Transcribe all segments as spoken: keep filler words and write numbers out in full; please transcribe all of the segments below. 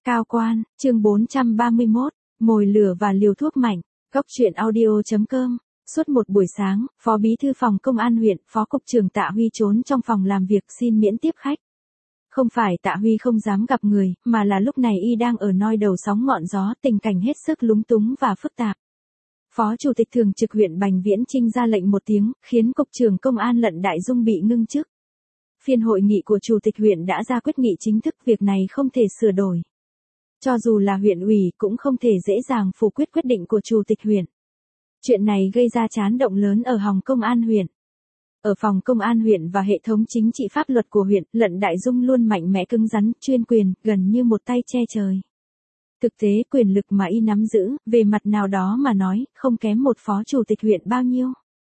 Cao quan, chương bốn trăm ba mươi mốt, mồi lửa và liều thuốc mạnh, góc truyện audio.com. Suốt một buổi sáng, Phó Bí thư phòng Công an huyện, Phó Cục trưởng Tạ Huy trốn trong phòng làm việc xin miễn tiếp khách. Không phải Tạ Huy không dám gặp người, mà là lúc này y đang ở noi đầu sóng ngọn gió, tình cảnh hết sức lúng túng và phức tạp. Phó Chủ tịch Thường trực huyện Bành Viễn Chinh ra lệnh một tiếng, khiến Cục trưởng Công an Lận Đại Dung bị ngưng chức. Phiên hội nghị của Chủ tịch huyện đã ra quyết nghị chính thức, việc này không thể sửa đổi. Cho dù là huyện ủy cũng không thể dễ dàng phủ quyết quyết định của Chủ tịch huyện. Chuyện này gây ra chấn động lớn ở Hồng Công an huyện. Ở phòng Công an huyện và hệ thống chính trị pháp luật của huyện, Lận Đại Dung luôn mạnh mẽ cứng rắn, chuyên quyền, gần như một tay che trời. Thực tế quyền lực mà y nắm giữ, về mặt nào đó mà nói, không kém một phó chủ tịch huyện bao nhiêu.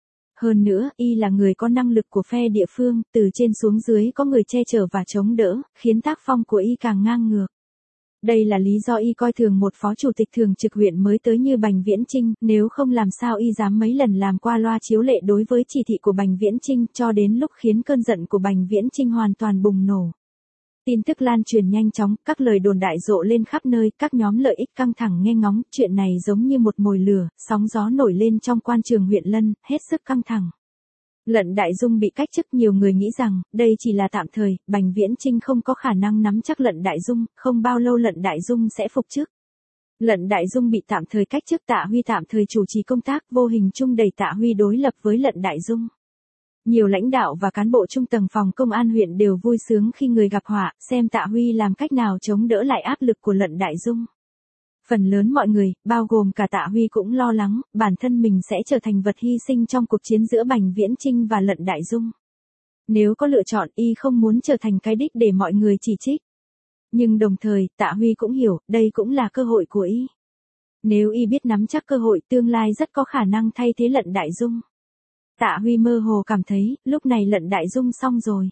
Hơn nữa, y là người có năng lực của phe địa phương, từ trên xuống dưới có người che chở và chống đỡ, khiến tác phong của y càng ngang ngược. Đây là lý do y coi thường một phó chủ tịch thường trực huyện mới tới như Bành Viễn Chinh, nếu không làm sao y dám mấy lần làm qua loa chiếu lệ đối với chỉ thị của Bành Viễn Chinh, cho đến lúc khiến cơn giận của Bành Viễn Chinh hoàn toàn bùng nổ. Tin tức lan truyền nhanh chóng, các lời đồn đại rộ lên khắp nơi, các nhóm lợi ích căng thẳng nghe ngóng, chuyện này giống như một mồi lửa, sóng gió nổi lên trong quan trường huyện Lân, hết sức căng thẳng. Lận Đại Dung bị cách chức, nhiều người nghĩ rằng, đây chỉ là tạm thời, Bành Viễn Chinh không có khả năng nắm chắc Lận Đại Dung, không bao lâu Lận Đại Dung sẽ phục chức. Lận Đại Dung bị tạm thời cách chức, Tạ Huy tạm thời chủ trì công tác, vô hình chung đẩy Tạ Huy đối lập với Lận Đại Dung. Nhiều lãnh đạo và cán bộ trung tầng phòng Công an huyện đều vui sướng khi người gặp họa, xem Tạ Huy làm cách nào chống đỡ lại áp lực của Lận Đại Dung. Phần lớn mọi người, bao gồm cả Tạ Huy cũng lo lắng, bản thân mình sẽ trở thành vật hy sinh trong cuộc chiến giữa Bành Viễn Chinh và Lận Đại Dung. Nếu có lựa chọn, y không muốn trở thành cái đích để mọi người chỉ trích. Nhưng đồng thời, Tạ Huy cũng hiểu, đây cũng là cơ hội của y. Nếu y biết nắm chắc cơ hội, tương lai rất có khả năng thay thế Lận Đại Dung. Tạ Huy mơ hồ cảm thấy, lúc này Lận Đại Dung xong rồi.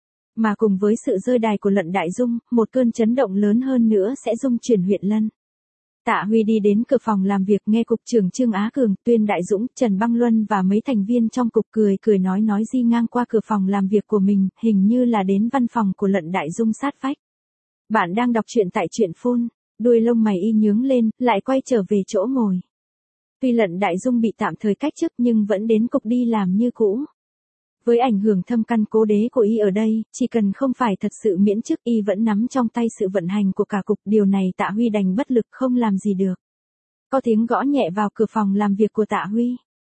Mà cùng với sự rơi đài của Lận Đại Dung, một cơn chấn động lớn hơn nữa sẽ rung chuyển huyện Lân. Tạ Huy đi đến cửa phòng làm việc, nghe Cục trưởng Trương Á Cường, Tuyên Đại Dũng, Trần Băng Luân và mấy thành viên trong cục cười cười nói nói di ngang qua cửa phòng làm việc của mình, hình như là đến văn phòng của Lận Đại Dung sát vách. Bạn đang đọc truyện tại truyện phun, đuôi lông mày y nhướng lên, lại quay trở về chỗ ngồi. Tuy Lận Đại Dung bị tạm thời cách chức nhưng vẫn đến cục đi làm như cũ. Với ảnh hưởng thâm căn cố đế của y ở đây, chỉ cần không phải thật sự miễn chức, y vẫn nắm trong tay sự vận hành của cả cục, điều này Tạ Huy đành bất lực không làm gì được. Có tiếng gõ nhẹ vào cửa phòng làm việc của Tạ Huy.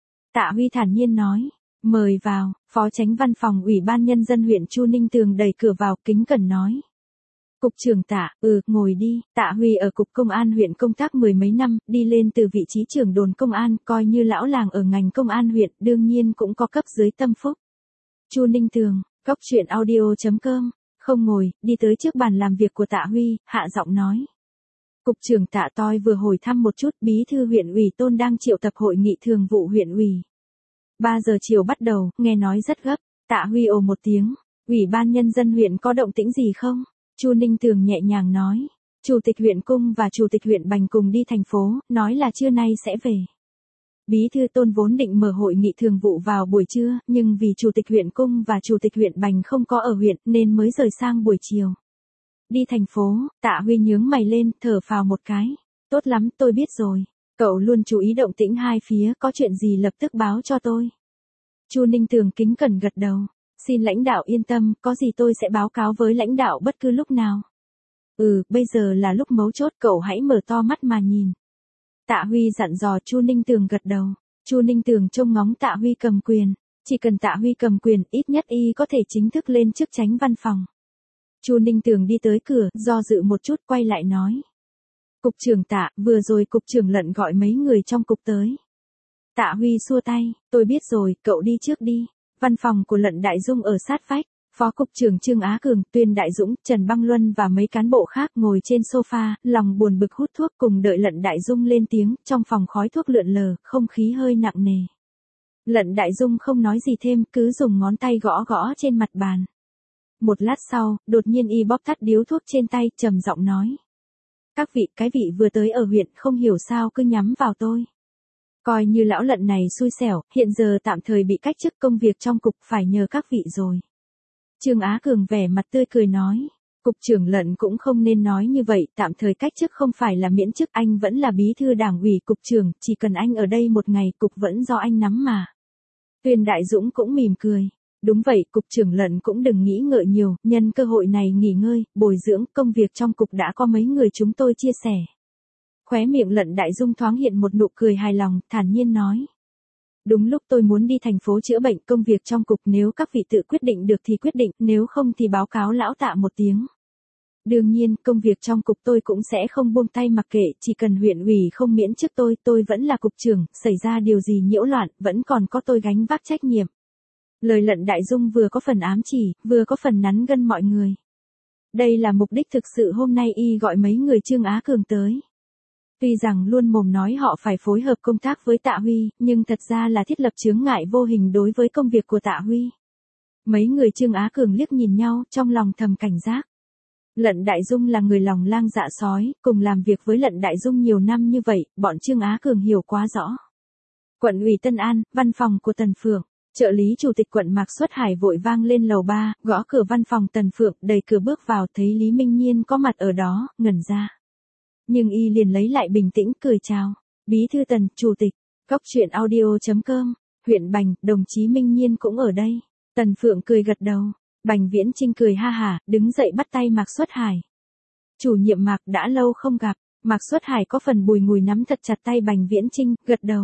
Tạ Huy thản nhiên nói, mời vào. Phó Chánh Văn phòng Ủy ban Nhân dân huyện Chu Ninh Tường đẩy cửa vào, kính cẩn nói. Cục trưởng Tạ, ừ, ngồi đi. Tạ Huy ở Cục Công an huyện công tác mười mấy năm, đi lên từ vị trí trưởng đồn công an, coi như lão làng ở ngành công an huyện, đương nhiên cũng có cấp dưới tâm phúc. Chu Ninh Tường, góc truyện audio.com, không ngồi, đi tới trước bàn làm việc của Tạ Huy, hạ giọng nói. Cục trưởng Tạ, tôi vừa hồi thăm một chút, Bí thư huyện ủy Tôn đang triệu tập hội nghị thường vụ huyện ủy. ba giờ chiều bắt đầu, nghe nói rất gấp. Tạ Huy ồ một tiếng, Ủy ban Nhân dân huyện có động tĩnh gì không? Chu Ninh Tường nhẹ nhàng nói, Chủ tịch huyện Cung và Chủ tịch huyện Bành cùng đi thành phố, nói là trưa nay sẽ về. Bí thư Tôn vốn định mở hội nghị thường vụ vào buổi trưa, nhưng vì Chủ tịch huyện Cung và Chủ tịch huyện Bành không có ở huyện nên mới rời sang buổi chiều. Đi thành phố, Tạ Huy nhướng mày lên, thở phào một cái. Tốt lắm, tôi biết rồi. Cậu luôn chú ý động tĩnh hai phía, có chuyện gì lập tức báo cho tôi. Chu Ninh Tường kính cẩn gật đầu. Xin lãnh đạo yên tâm, có gì tôi sẽ báo cáo với lãnh đạo bất cứ lúc nào. Ừ, bây giờ là lúc mấu chốt, cậu hãy mở to mắt mà nhìn. Tạ Huy dặn dò. Chu Ninh Tường gật đầu. Chu Ninh Tường trông ngóng Tạ Huy cầm quyền. Chỉ cần Tạ Huy cầm quyền, ít nhất y có thể chính thức lên chức Chánh Văn phòng. Chu Ninh Tường đi tới cửa, do dự một chút quay lại nói. Cục trưởng Tạ, vừa rồi Cục trưởng Lận gọi mấy người trong cục tới. Tạ Huy xua tay, tôi biết rồi, cậu đi trước đi. Văn phòng của Lận Đại Dung ở sát vách. Phó Cục trưởng Trương Á Cường, Tuyên Đại Dũng, Trần Băng Luân và mấy cán bộ khác ngồi trên sofa, lòng buồn bực hút thuốc cùng đợi Lận Đại Dung lên tiếng, trong phòng khói thuốc lượn lờ, không khí hơi nặng nề. Lận Đại Dung không nói gì thêm, cứ dùng ngón tay gõ gõ trên mặt bàn. Một lát sau, đột nhiên y bóp tắt điếu thuốc trên tay, trầm giọng nói. Các vị, cái vị vừa tới ở huyện không hiểu sao cứ nhắm vào tôi. Coi như lão Lận này xui xẻo, hiện giờ tạm thời bị cách chức, công việc trong cục phải nhờ các vị rồi. Trương Á Cường vẻ mặt tươi cười nói. Cục trưởng Lận cũng không nên nói như vậy, tạm thời cách chức không phải là miễn chức, anh vẫn là bí thư đảng ủy cục trưởng, chỉ cần anh ở đây một ngày cục vẫn do anh nắm mà. Tuyên Đại Dũng cũng mỉm cười. Đúng vậy, cục trưởng Lận cũng đừng nghĩ ngợi nhiều, nhân cơ hội này nghỉ ngơi, bồi dưỡng, công việc trong cục đã có mấy người chúng tôi chia sẻ. Khóe miệng Lận Đại Dung thoáng hiện một nụ cười hài lòng, thản nhiên nói. Đúng lúc tôi muốn đi thành phố chữa bệnh, công việc trong cục nếu các vị tự quyết định được thì quyết định, nếu không thì báo cáo lão Tạ một tiếng. Đương nhiên, công việc trong cục tôi cũng sẽ không buông tay mặc kệ, chỉ cần huyện ủy không miễn chức tôi, tôi vẫn là cục trưởng, xảy ra điều gì nhiễu loạn, vẫn còn có tôi gánh vác trách nhiệm. Lời Lận Đại Dung vừa có phần ám chỉ, vừa có phần nắn gân mọi người. Đây là mục đích thực sự hôm nay y gọi mấy người Trương Á Cường tới. Tuy rằng luôn mồm nói họ phải phối hợp công tác với Tạ Huy, nhưng thật ra là thiết lập chướng ngại vô hình đối với công việc của Tạ Huy. Mấy người Trương Á Cường liếc nhìn nhau, trong lòng thầm cảnh giác. Lận Đại Dung là người lòng lang dạ sói, cùng làm việc với Lận Đại Dung nhiều năm như vậy, bọn Trương Á Cường hiểu quá rõ. Quận ủy Tân An, văn phòng của Tần Phượng, trợ lý chủ tịch quận Mạc Xuất Hải vội vang lên lầu ba, gõ cửa văn phòng Tần Phượng, đẩy cửa bước vào, thấy Lý Minh Nhiên có mặt ở đó, ngẩn ra. Nhưng y liền lấy lại bình tĩnh, cười chào. Bí thư Tần, chủ tịch, góc chuyện audio chấm com, huyện Bành, đồng chí Minh Nhiên cũng ở đây. Tần Phượng cười gật đầu. Bành Viễn Chinh cười ha hả, đứng dậy bắt tay Mạc Xuất Hải. Chủ nhiệm Mạc, đã lâu không gặp. Mạc Xuất Hải có phần bùi ngùi nắm thật chặt tay Bành Viễn Chinh, gật đầu.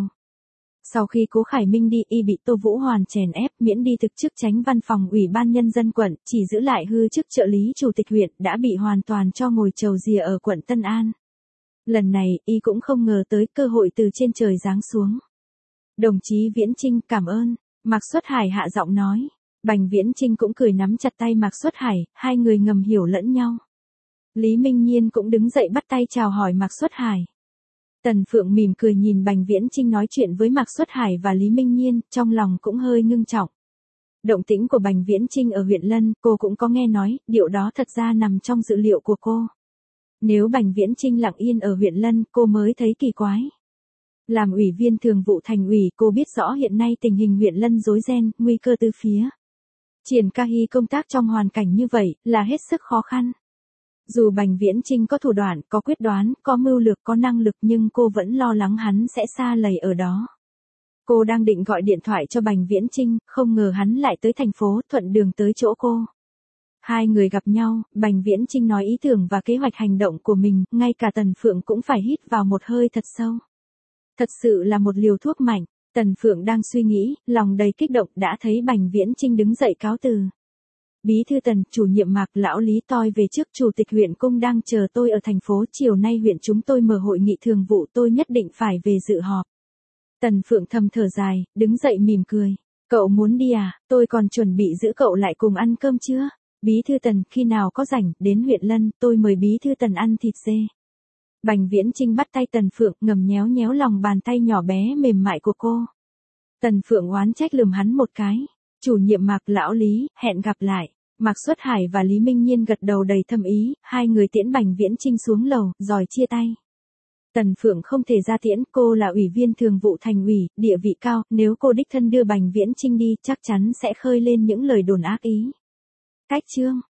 Sau khi Cố Khải Minh đi, y bị Tô Vũ Hoàn chèn ép, miễn đi thực chức chánh văn phòng ủy ban nhân dân quận, chỉ giữ lại hư chức trợ lý chủ tịch huyện, đã bị hoàn toàn cho ngồi chầu rìa ở quận Tân An. Lần này, y cũng không ngờ tới cơ hội từ trên trời giáng xuống. Đồng chí Viễn Chinh, cảm ơn. Mạc Xuất Hải hạ giọng nói. Bành Viễn Chinh cũng cười nắm chặt tay Mạc Xuất Hải, hai người ngầm hiểu lẫn nhau. Lý Minh Nhiên cũng đứng dậy bắt tay chào hỏi Mạc Xuất Hải. Tần Phượng mỉm cười nhìn Bành Viễn Chinh nói chuyện với Mạc Xuất Hải và Lý Minh Nhiên, trong lòng cũng hơi ngưng trọng. Động tĩnh của Bành Viễn Chinh ở huyện Lân, cô cũng có nghe nói, điều đó thật ra nằm trong dự liệu của cô. Nếu Bành Viễn Chinh lặng yên ở huyện Lân, cô mới thấy kỳ quái. Làm ủy viên thường vụ thành ủy, cô biết rõ hiện nay tình hình huyện Lân rối ren, nguy cơ từ phía. Triển Ca Hy công tác trong hoàn cảnh như vậy, là hết sức khó khăn. Dù Bành Viễn Chinh có thủ đoạn, có quyết đoán, có mưu lược, có năng lực nhưng cô vẫn lo lắng hắn sẽ sa lầy ở đó. Cô đang định gọi điện thoại cho Bành Viễn Chinh, không ngờ hắn lại tới thành phố, thuận đường tới chỗ cô. Hai người gặp nhau, Bành Viễn Chinh nói ý tưởng và kế hoạch hành động của mình, ngay cả Tần Phượng cũng phải hít vào một hơi thật sâu. Thật sự là một liều thuốc mạnh. Tần Phượng đang suy nghĩ, lòng đầy kích động, đã thấy Bành Viễn Chinh đứng dậy cáo từ. Bí thư Tần, chủ nhiệm Mạc, lão Lý tôi về trước, chủ tịch huyện Cung đang chờ tôi ở thành phố, chiều nay huyện chúng tôi mở hội nghị thường vụ, tôi nhất định phải về dự họp. Tần Phượng thầm thở dài, đứng dậy mỉm cười. Cậu muốn đi à, tôi còn chuẩn bị giữ cậu lại cùng ăn cơm chưa? Bí thư Tần, khi nào có rảnh, đến huyện Lân, tôi mời bí thư Tần ăn thịt dê. Bành Viễn Chinh bắt tay Tần Phượng, ngầm nhéo nhéo lòng bàn tay nhỏ bé mềm mại của cô. Tần Phượng oán trách lườm hắn một cái. Chủ nhiệm Mạc, lão Lý, hẹn gặp lại. Mạc Xuất Hải và Lý Minh Nhiên gật đầu đầy thâm ý, hai người tiễn Bành Viễn Chinh xuống lầu, rồi chia tay. Tần Phượng không thể ra tiễn, cô là ủy viên thường vụ thành ủy, địa vị cao, nếu cô đích thân đưa Bành Viễn Chinh đi, chắc chắn sẽ khơi lên những lời đồn ác ý. Cách chương